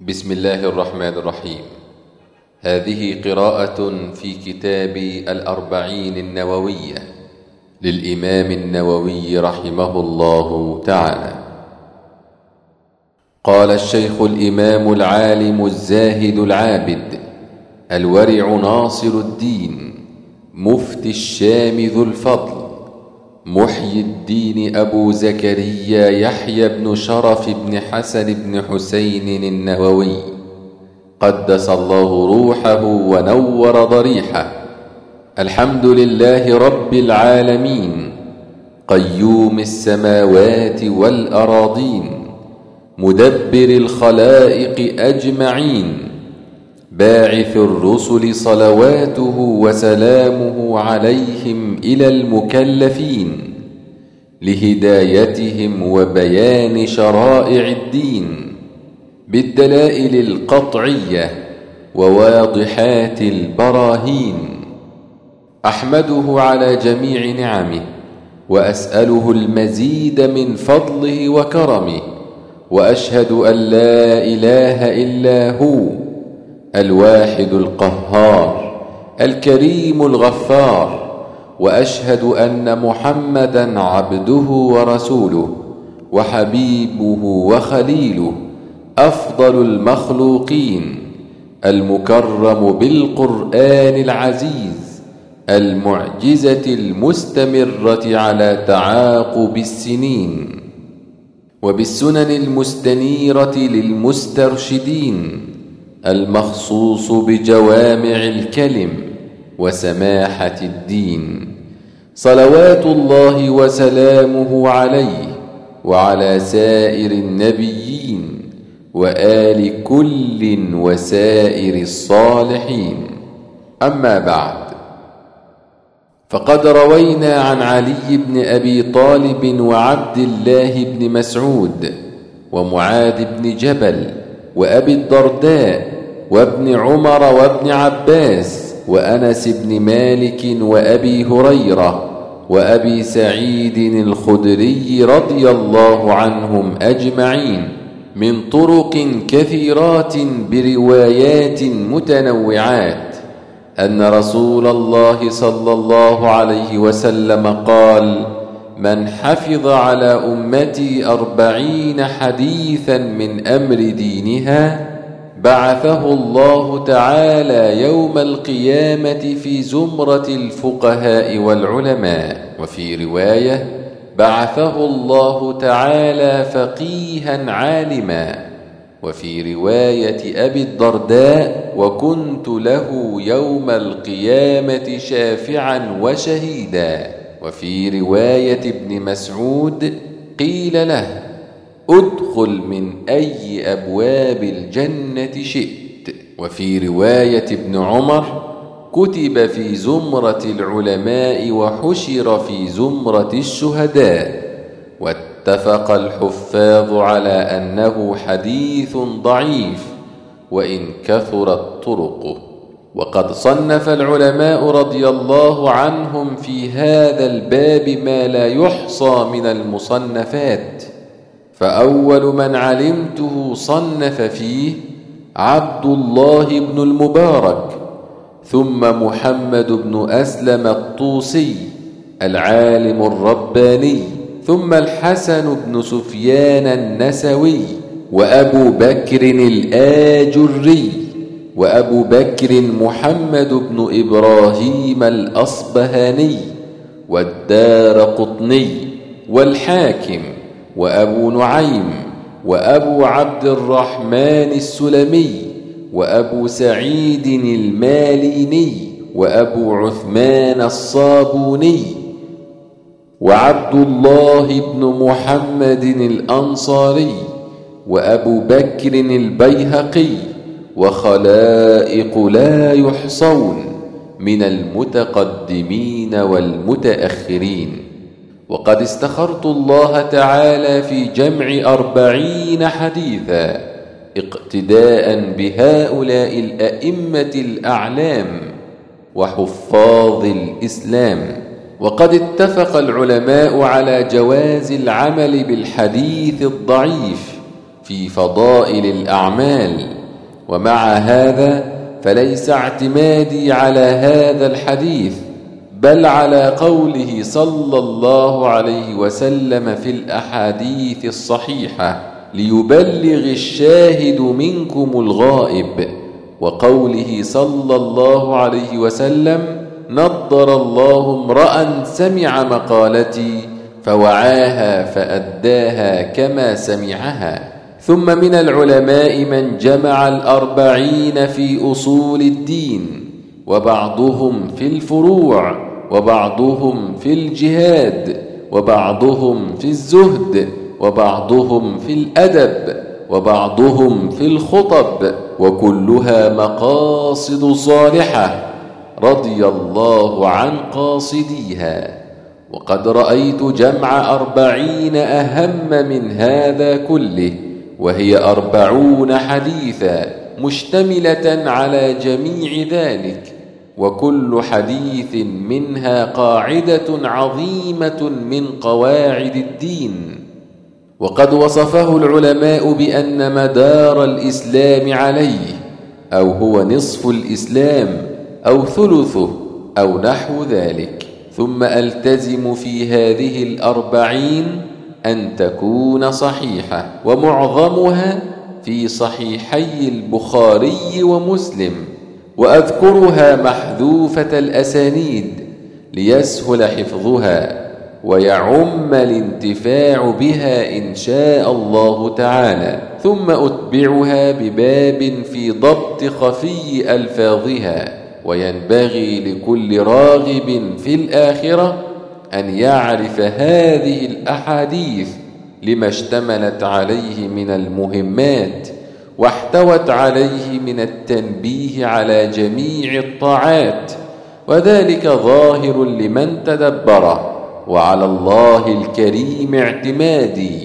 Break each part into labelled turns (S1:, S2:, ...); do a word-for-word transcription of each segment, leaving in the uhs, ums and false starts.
S1: بسم الله الرحمن الرحيم. هذه قراءة في كتاب الأربعين النووية للإمام النووي رحمه الله تعالى. قال الشيخ الإمام العالم الزاهد العابد الورع ناصر الدين مفتي الشام ذو الفضل محيي الدين أبو زكريا يحيى بن شرف بن حسن بن حسين النووي قدس الله روحه ونور ضريحه. الحمد لله رب العالمين قيوم السماوات والأراضين مدبر الخلائق أجمعين باعث الرسل صلواته وسلامه عليهم إلى المكلفين لهدايتهم وبيان شرائع الدين بالدلائل القطعية وواضحات البراهين. أحمده على جميع نعمه وأسأله المزيد من فضله وكرمه، وأشهد أن لا إله إلا هو الواحد القهار الكريم الغفار، وأشهد أن محمدًا عبده ورسوله وحبيبه وخليله أفضل المخلوقين المكرم بالقرآن العزيز المعجزة المستمرة على تعاقب السنين وبالسنن المستنيرة للمسترشدين المخصوص بجوامع الكلم وسماحة الدين، صلوات الله وسلامه عليه وعلى سائر النبيين وآل كل وسائر الصالحين. أما بعد، فقد روينا عن علي بن أبي طالب وعبد الله بن مسعود ومعاذ بن جبل وأبي الدرداء وابن عمر وابن عباس وأنس بن مالك وأبي هريرة وأبي سعيد الخدري رضي الله عنهم أجمعين من طرق كثيرات بروايات متنوعات أن رسول الله صلى الله عليه وسلم قال: من حفظ على أمتي أربعين حديثا من أمر دينها بعثه الله تعالى يوم القيامة في زمرة الفقهاء والعلماء. وفي رواية: بعثه الله تعالى فقيها عالما. وفي رواية أبي الدرداء: وكنت له يوم القيامة شافعا وشهيدا. وفي رواية ابن مسعود: قيل له: ادخل من أي أبواب الجنة شئت. وفي رواية ابن عمر: كتب في زمرة العلماء وحشر في زمرة الشهداء. واتفق الحفاظ على أنه حديث ضعيف وإن كثرت طرقه. وقد صنف العلماء رضي الله عنهم في هذا الباب ما لا يحصى من المصنفات، فأول من علمته صنف فيه عبد الله بن المبارك، ثم محمد بن أسلم الطوسي العالم الرباني، ثم الحسن بن سفيان النسوي، وأبو بكر الآجري، وأبو بكر محمد بن إبراهيم الأصبهاني، والدارقطني، والحاكم، وأبو نعيم، وأبو عبد الرحمن السلمي، وأبو سعيد الماليني، وأبو عثمان الصابوني، وعبد الله بن محمد الأنصاري، وأبو بكر البيهقي، وخلائق لا يحصون من المتقدمين والمتأخرين. وقد استخرت الله تعالى في جمع أربعين حديثا اقتداء بهؤلاء الأئمة الأعلام وحفاظ الإسلام. وقد اتفق العلماء على جواز العمل بالحديث الضعيف في فضائل الأعمال. ومع هذا فليس اعتمادي على هذا الحديث، بل على قوله صلى الله عليه وسلم في الأحاديث الصحيحة: ليبلغ الشاهد منكم الغائب، وقوله صلى الله عليه وسلم: نضر الله امرأ سمع مقالتي فوعاها فأداها كما سمعها. ثم من العلماء من جمع الأربعين في أصول الدين، وبعضهم في الفروع، وبعضهم في الجهاد، وبعضهم في الزهد، وبعضهم في الأدب، وبعضهم في الخطب، وكلها مقاصد صالحة رضي الله عن قاصديها. وقد رأيت جمع أربعين أهم من هذا كله، وهي أربعون حديثا مشتملة على جميع ذلك، وكل حديث منها قاعدة عظيمة من قواعد الدين. وقد وصفه العلماء بأن مدار الإسلام عليه، أو هو نصف الإسلام أو ثلثه أو نحو ذلك. ثم ألتزم في هذه الأربعين أن تكون صحيحة، ومعظمها في صحيحي البخاري ومسلم، وأذكرها محذوفة الأسانيد ليسهل حفظها ويعم الانتفاع بها إن شاء الله تعالى. ثم أتبعها بباب في ضبط خفي ألفاظها. وينبغي لكل راغب في الآخرة أن يعرف هذه الأحاديث لما اشتملت عليه من المهمات، واحتوت عليه من التنبيه على جميع الطاعات، وذلك ظاهر لمن تدبره، وعلى الله الكريم اعتمادي،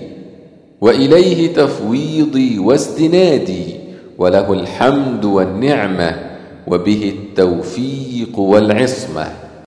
S1: وإليه تفويضي واستنادي، وله الحمد والنعمة، وبه التوفيق والعصمة.